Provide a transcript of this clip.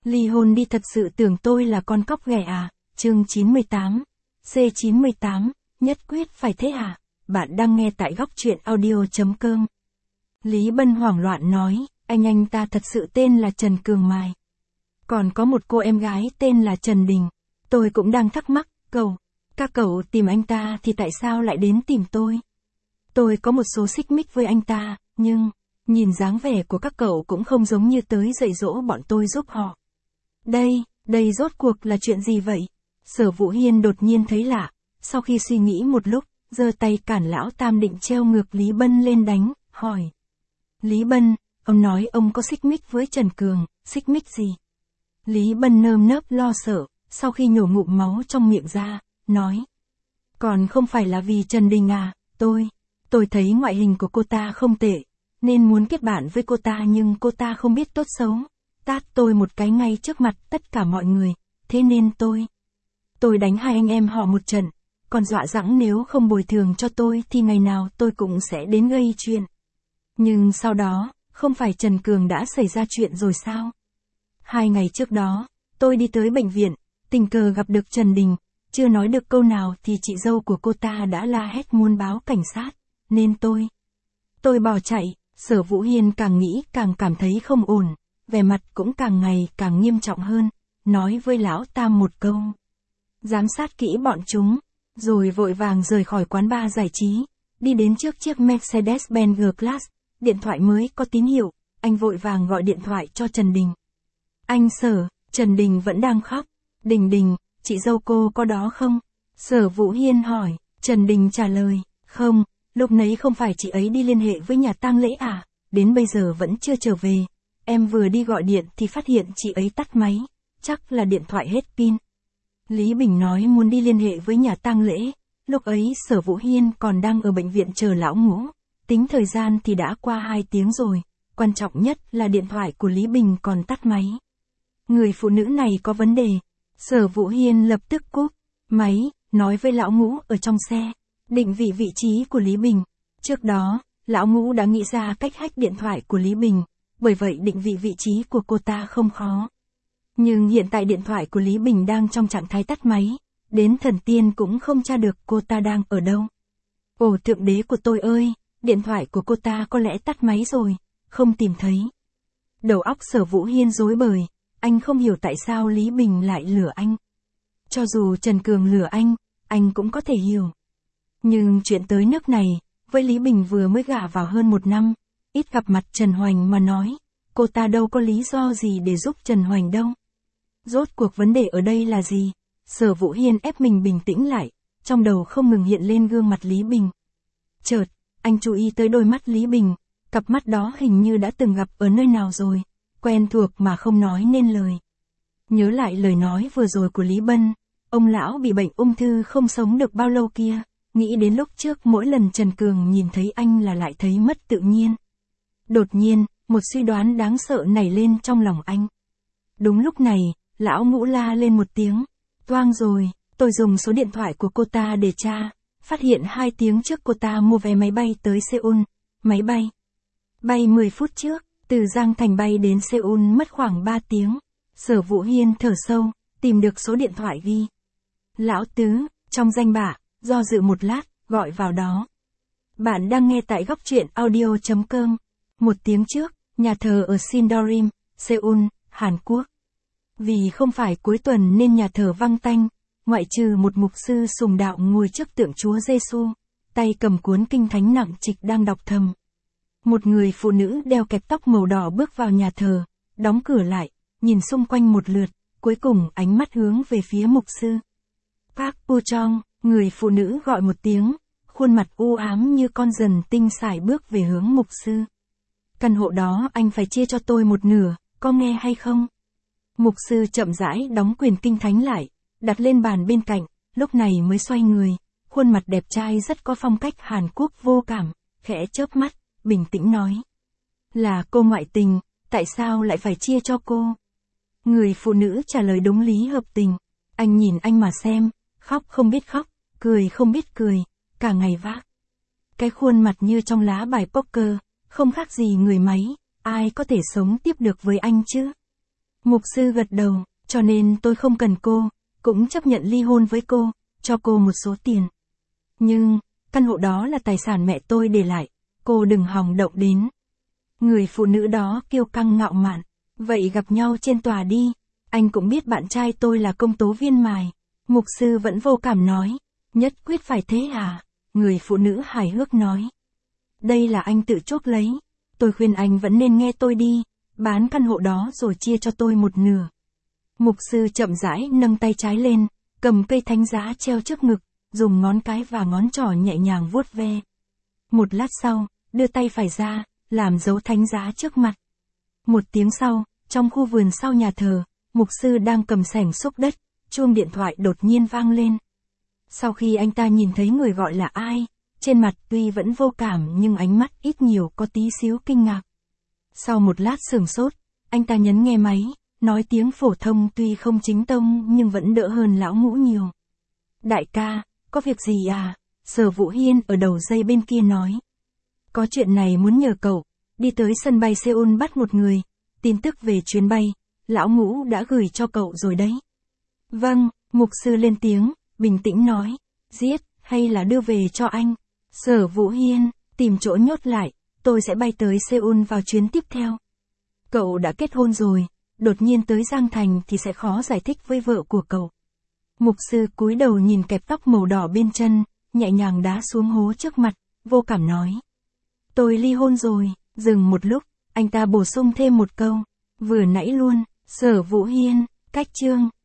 Ly hôn đi, thật sự tưởng tôi là con cóc ghẻ à? Chương 98. C98, nhất quyết phải thế à? Bạn đang nghe tại góc truyện audio.com. Lý Bân hoảng loạn nói, anh ta thật sự tên là Trần Cường Mài. Còn có một cô em gái tên là Trần Đình. Tôi cũng đang thắc mắc, các cậu tìm anh ta thì tại sao lại đến tìm tôi? Tôi có một số xích mích với anh ta, nhưng, nhìn dáng vẻ của các cậu cũng không giống như tới dạy dỗ bọn tôi giúp họ. Đây rốt cuộc là chuyện gì vậy? Sở Vũ Hiên đột nhiên thấy lạ, sau khi suy nghĩ một lúc, giơ tay cản lão Tam định treo ngược Lý Bân lên đánh, hỏi. Lý Bân, ông nói ông có xích mích với Trần Cường, xích mích gì? Lý Bân nơm nớp lo sợ, sau khi nhổ ngụm máu trong miệng ra, nói. Còn không phải là vì Trần Đình à, tôi thấy ngoại hình của cô ta không tệ, nên muốn kết bạn với cô ta, nhưng cô ta không biết tốt xấu, tát tôi một cái ngay trước mặt tất cả mọi người, thế nên tôi đánh hai anh em họ một trận, còn dọa dẫm nếu không bồi thường cho tôi thì ngày nào tôi cũng sẽ đến gây chuyện. Nhưng sau đó, không phải Trần Cường đã xảy ra chuyện rồi sao? 2 ngày trước đó, tôi đi tới bệnh viện, tình cờ gặp được Trần Đình, chưa nói được câu nào thì chị dâu của cô ta đã la hét muốn báo cảnh sát, nên tôi bỏ chạy. Sở Vũ Hiên càng nghĩ càng cảm thấy không ổn, vẻ mặt cũng càng ngày càng nghiêm trọng hơn, nói với lão Tam một câu. Giám sát kỹ bọn chúng, rồi vội vàng rời khỏi quán bar giải trí, đi đến trước chiếc Mercedes-Benz G-Class, điện thoại mới có tín hiệu, anh vội vàng gọi điện thoại cho Trần Đình. Anh Sở, Trần Đình vẫn đang khóc. Đình, chị dâu cô có đó không? Sở Vũ Hiên hỏi. Trần Đình trả lời, không, lúc nấy không phải chị ấy đi liên hệ với nhà tang lễ à, đến bây giờ vẫn chưa trở về. Em vừa đi gọi điện thì phát hiện chị ấy tắt máy, chắc là điện thoại hết pin. Lý Bình nói muốn đi liên hệ với nhà tang lễ, lúc ấy Sở Vũ Hiên còn đang ở bệnh viện chờ lão Ngũ, tính thời gian thì đã qua 2 tiếng rồi, quan trọng nhất là điện thoại của Lý Bình còn tắt máy. Người phụ nữ này có vấn đề. Sở Vũ Hiên lập tức cúp máy, nói với lão Ngũ ở trong xe, định vị vị trí của Lý Bình. Trước đó, lão Ngũ đã nghĩ ra cách hack điện thoại của Lý Bình, bởi vậy định vị vị trí của cô ta không khó. Nhưng hiện tại điện thoại của Lý Bình đang trong trạng thái tắt máy, đến thần tiên cũng không tra được cô ta đang ở đâu. Ồ thượng đế của tôi ơi, điện thoại của cô ta có lẽ tắt máy rồi, không tìm thấy. Đầu óc Sở Vũ Hiên rối bời, anh không hiểu tại sao Lý Bình lại lừa anh. Cho dù Trần Cường lừa anh cũng có thể hiểu. Nhưng chuyện tới nước này, với Lý Bình vừa mới gả vào hơn 1 năm, ít gặp mặt Trần Hoành mà nói, cô ta đâu có lý do gì để giúp Trần Hoành đâu. Rốt cuộc vấn đề ở đây là gì? Sở Vũ Hiên ép mình bình tĩnh lại, trong đầu không ngừng hiện lên gương mặt Lý Bình. Chợt, anh chú ý tới đôi mắt Lý Bình, cặp mắt đó hình như đã từng gặp ở nơi nào rồi, quen thuộc mà không nói nên lời. Nhớ lại lời nói vừa rồi của Lý Bân, ông lão bị bệnh ung thư không sống được bao lâu kia, nghĩ đến lúc trước mỗi lần Trần Cường nhìn thấy anh là lại thấy mất tự nhiên. Đột nhiên, một suy đoán đáng sợ nảy lên trong lòng anh. Đúng lúc này, lão Ngũ la lên một tiếng, toang rồi, tôi dùng số điện thoại của cô ta để tra, phát hiện 2 tiếng trước cô ta mua vé máy bay tới Seoul, máy bay 10 phút trước, từ Giang Thành bay đến Seoul mất khoảng 3 tiếng. Sở Vũ Hiên thở sâu, tìm được số điện thoại ghi. Lão Tứ, trong danh bạ, do dự một lát, gọi vào đó. Bạn đang nghe tại góc truyện audio.com. 1 tiếng trước, nhà thờ ở Sindorim, Seoul, Hàn Quốc. Vì không phải cuối tuần nên nhà thờ vắng tanh, ngoại trừ một mục sư sùng đạo ngồi trước tượng Chúa Giêsu, tay cầm cuốn kinh thánh nặng trịch đang đọc thầm. Một người phụ nữ đeo kẹp tóc màu đỏ bước vào nhà thờ, đóng cửa lại, nhìn xung quanh một lượt, cuối cùng ánh mắt hướng về phía mục sư. Park Pu-chong, người phụ nữ gọi một tiếng, khuôn mặt u ám như con dần tinh sải bước về hướng mục sư. Căn hộ đó anh phải chia cho tôi 1/2, có nghe hay không? Mục sư chậm rãi đóng quyển kinh thánh lại, đặt lên bàn bên cạnh, lúc này mới xoay người, khuôn mặt đẹp trai rất có phong cách Hàn Quốc vô cảm, khẽ chớp mắt, bình tĩnh nói. Là cô ngoại tình, tại sao lại phải chia cho cô? Người phụ nữ trả lời đúng lý hợp tình. Anh nhìn anh mà xem, khóc không biết khóc, cười không biết cười, cả ngày vác. Cái khuôn mặt như trong lá bài poker, không khác gì người máy, ai có thể sống tiếp được với anh chứ? Mục sư gật đầu, cho nên tôi không cần cô, cũng chấp nhận ly hôn với cô, cho cô một số tiền. Nhưng, căn hộ đó là tài sản mẹ tôi để lại, cô đừng hòng động đến. Người phụ nữ đó kiêu căng ngạo mạn, vậy gặp nhau trên tòa đi, anh cũng biết bạn trai tôi là công tố viên mài. Mục sư vẫn vô cảm nói, nhất quyết phải thế à? Người phụ nữ hài hước nói. Đây là anh tự chuốc lấy, tôi khuyên anh vẫn nên nghe tôi đi, bán căn hộ đó rồi chia cho tôi một nửa. Mục sư chậm rãi nâng tay trái lên, cầm cây thánh giá treo trước ngực, dùng ngón cái và ngón trỏ nhẹ nhàng vuốt ve. Một lát sau, đưa tay phải ra, làm dấu thánh giá trước mặt. Một tiếng sau, trong khu vườn sau nhà thờ, mục sư đang cầm xẻng xúc đất, chuông điện thoại đột nhiên vang lên. Sau khi anh ta nhìn thấy người gọi là ai, trên mặt tuy vẫn vô cảm nhưng ánh mắt ít nhiều có tí xíu kinh ngạc. Sau một lát sửng sốt, anh ta nhấn nghe máy, nói tiếng phổ thông tuy không chính tông nhưng vẫn đỡ hơn lão ngũ nhiều. Đại ca, có việc gì à? Sở Vũ Hiên ở đầu dây bên kia nói. Có chuyện này muốn nhờ cậu, đi tới sân bay Seoul bắt một người, tin tức về chuyến bay, lão ngũ đã gửi cho cậu rồi đấy. Vâng, mục sư lên tiếng, bình tĩnh nói, giết, hay là đưa về cho anh? Sở Vũ Hiên, tìm chỗ nhốt lại, tôi sẽ bay tới Seoul vào chuyến tiếp theo. Cậu đã kết hôn rồi, đột nhiên tới Giang Thành thì sẽ khó giải thích với vợ của cậu. Mục sư cúi đầu nhìn kẹp tóc màu đỏ bên chân, nhẹ nhàng đá xuống hố trước mặt, vô cảm nói. Tôi ly hôn rồi, dừng một lúc, anh ta bổ sung thêm một câu, vừa nãy luôn, Sở Vũ Hiên, cách chương.